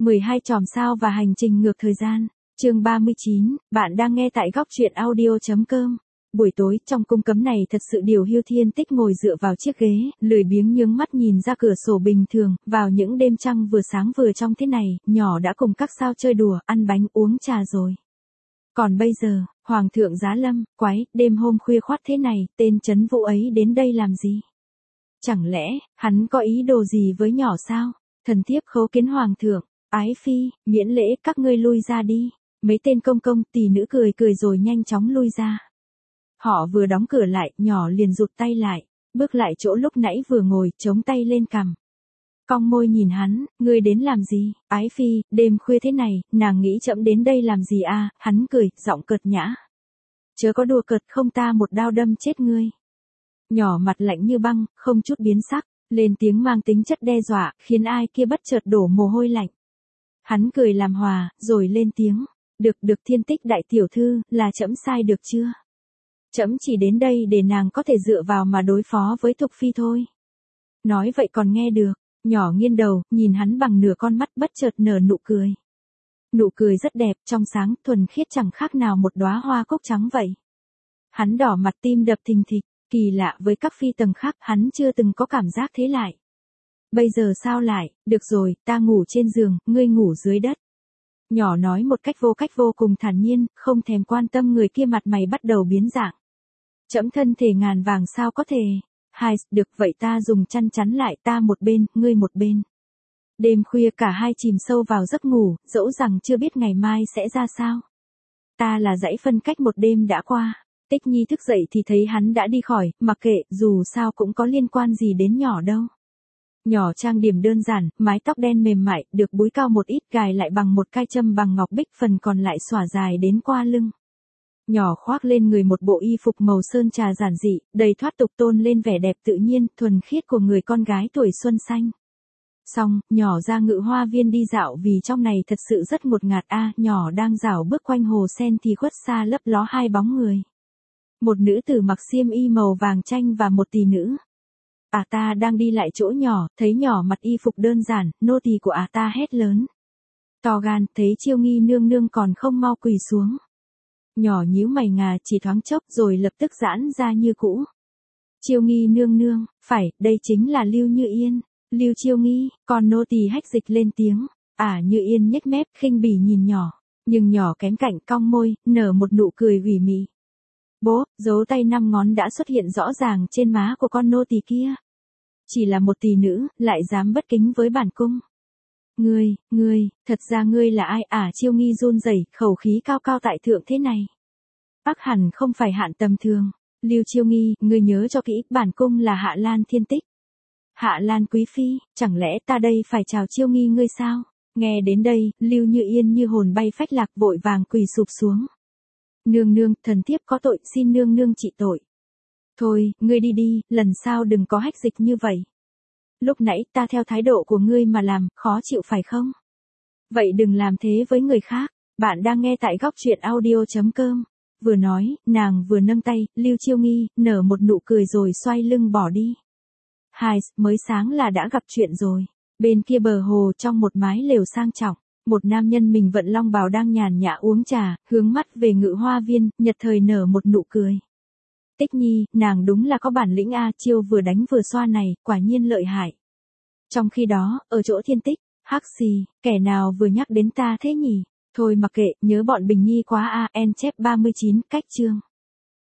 12 chòm sao và hành trình ngược thời gian. Chương 39, bạn đang nghe tại góc truyện audio.com. Buổi tối, trong cung cấm này thật sự điều Hưu Thiên Tích ngồi dựa vào chiếc ghế, lười biếng nhướng mắt nhìn ra cửa sổ bình thường, vào những đêm trăng vừa sáng vừa trong thế này, nhỏ đã cùng các sao chơi đùa, ăn bánh uống trà rồi. Còn bây giờ, Hoàng thượng giá lâm, quái, đêm hôm khuya khoắt thế này, tên trấn Vũ ấy đến đây làm gì? Chẳng lẽ, hắn có ý đồ gì với nhỏ sao? Thần thiếp khấu kiến Hoàng thượng, ái phi, miễn lễ, các ngươi lui ra đi. Mấy tên công công tỷ nữ cười cười rồi nhanh chóng lui ra. Họ vừa đóng cửa lại, nhỏ liền rụt tay lại, bước lại chỗ lúc nãy vừa ngồi, chống tay lên cằm. Cong môi nhìn hắn, ngươi đến làm gì? Ái phi, đêm khuya thế này, nàng nghĩ trẫm đến đây làm gì à? Hắn cười, giọng cợt nhã. Chớ có đùa cợt, không ta một đao đâm chết ngươi. Nhỏ mặt lạnh như băng, không chút biến sắc, lên tiếng mang tính chất đe dọa, khiến ai kia bất chợt đổ mồ hôi lạnh. Hắn cười làm hòa, rồi lên tiếng. Được Thiên Tích đại tiểu thư, là trẫm sai được chưa? Trẫm chỉ đến đây để nàng có thể dựa vào mà đối phó với Thục Phi thôi. Nói vậy còn nghe được, nhỏ nghiêng đầu, nhìn hắn bằng nửa con mắt bất chợt nở nụ cười. Nụ cười rất đẹp, trong sáng, thuần khiết chẳng khác nào một đóa hoa cúc trắng vậy. Hắn đỏ mặt tim đập thình thịch, kỳ lạ với các phi tầng khác hắn chưa từng có cảm giác thế lại. Bây giờ sao lại, được rồi, ta ngủ trên giường, ngươi ngủ dưới đất. Nhỏ nói một cách vô cùng thản nhiên, không thèm quan tâm người kia mặt mày bắt đầu biến dạng. Trẫm thân thể ngàn vàng sao có thể. Hai, được vậy ta dùng chăn chắn lại, ta một bên, ngươi một bên. Đêm khuya cả hai chìm sâu vào giấc ngủ, dẫu rằng chưa biết ngày mai sẽ ra sao. Ta là dãy phân cách một đêm đã qua. Tích Nhi thức dậy thì thấy hắn đã đi khỏi, mặc kệ, dù sao cũng có liên quan gì đến nhỏ đâu. Nhỏ trang điểm đơn giản, mái tóc đen mềm mại, được búi cao một ít, gài lại bằng một cai châm bằng ngọc bích, phần còn lại xõa dài đến qua lưng. Nhỏ khoác lên người một bộ y phục màu sơn trà giản dị, đầy thoát tục tôn lên vẻ đẹp tự nhiên, thuần khiết của người con gái tuổi xuân xanh. Xong, nhỏ ra Ngự Hoa Viên đi dạo vì trong này thật sự rất ngột ngạt nhỏ đang dạo bước quanh hồ sen thì khuất xa lấp ló hai bóng người. Một nữ tử mặc xiêm y màu vàng chanh và một tỷ nữ. Ta đang đi lại chỗ nhỏ, thấy nhỏ mặc y phục đơn giản, nô tỳ của ta hét lớn. To gan, thấy Chiêu Nghi nương nương còn không mau quỳ xuống. Nhỏ nhíu mày ngà chỉ thoáng chốc rồi lập tức giãn ra như cũ. Chiêu Nghi nương nương, phải, đây chính là Lưu Như Yên. Lưu Chiêu Nghi, còn nô tỳ hách dịch lên tiếng. Như Yên nhếch mép, khinh bỉ nhìn nhỏ, nhưng nhỏ kém cạnh cong môi, nở một nụ cười ủy mị. Bố, dấu tay 5 ngón đã xuất hiện rõ ràng trên má của con nô tỳ kia. Chỉ là một tỷ nữ, lại dám bất kính với bản cung. Ngươi, thật ra ngươi là ai? Chiêu Nghi run rẩy, khẩu khí cao cao tại thượng thế này. Ác hẳn không phải hạn tầm thường. Lưu Chiêu Nghi, ngươi nhớ cho kỹ, bản cung là Hạ Lan Thiên Tích. Hạ Lan quý phi, chẳng lẽ ta đây phải chào Chiêu Nghi ngươi sao? Nghe đến đây, Lưu Như Yên như hồn bay phách lạc vội vàng quỳ sụp xuống. Nương nương, thần thiếp có tội, xin nương nương trị tội. Thôi, ngươi đi đi, lần sau đừng có hách dịch như vậy. Lúc nãy ta theo thái độ của ngươi mà làm, khó chịu phải không? Vậy đừng làm thế với người khác. Bạn đang nghe tại góc truyện audio.com. Vừa nói, nàng vừa nâng tay, Lưu Chiêu Nghi, nở một nụ cười rồi xoay lưng bỏ đi. Mới sáng là đã gặp chuyện rồi. Bên kia bờ hồ trong một mái lều sang trọng, một nam nhân mình vận long bào đang nhàn nhã uống trà, hướng mắt về Ngự Hoa Viên, nhật thời nở một nụ cười. Tích Nhi, nàng đúng là có bản lĩnh chiêu vừa đánh vừa xoa này, quả nhiên lợi hại. Trong khi đó, ở chỗ Thiên Tích, hắc xì, kẻ nào vừa nhắc đến ta thế nhỉ? Thôi mặc kệ, nhớ bọn Bình Nhi quá En chép 39, cách chương.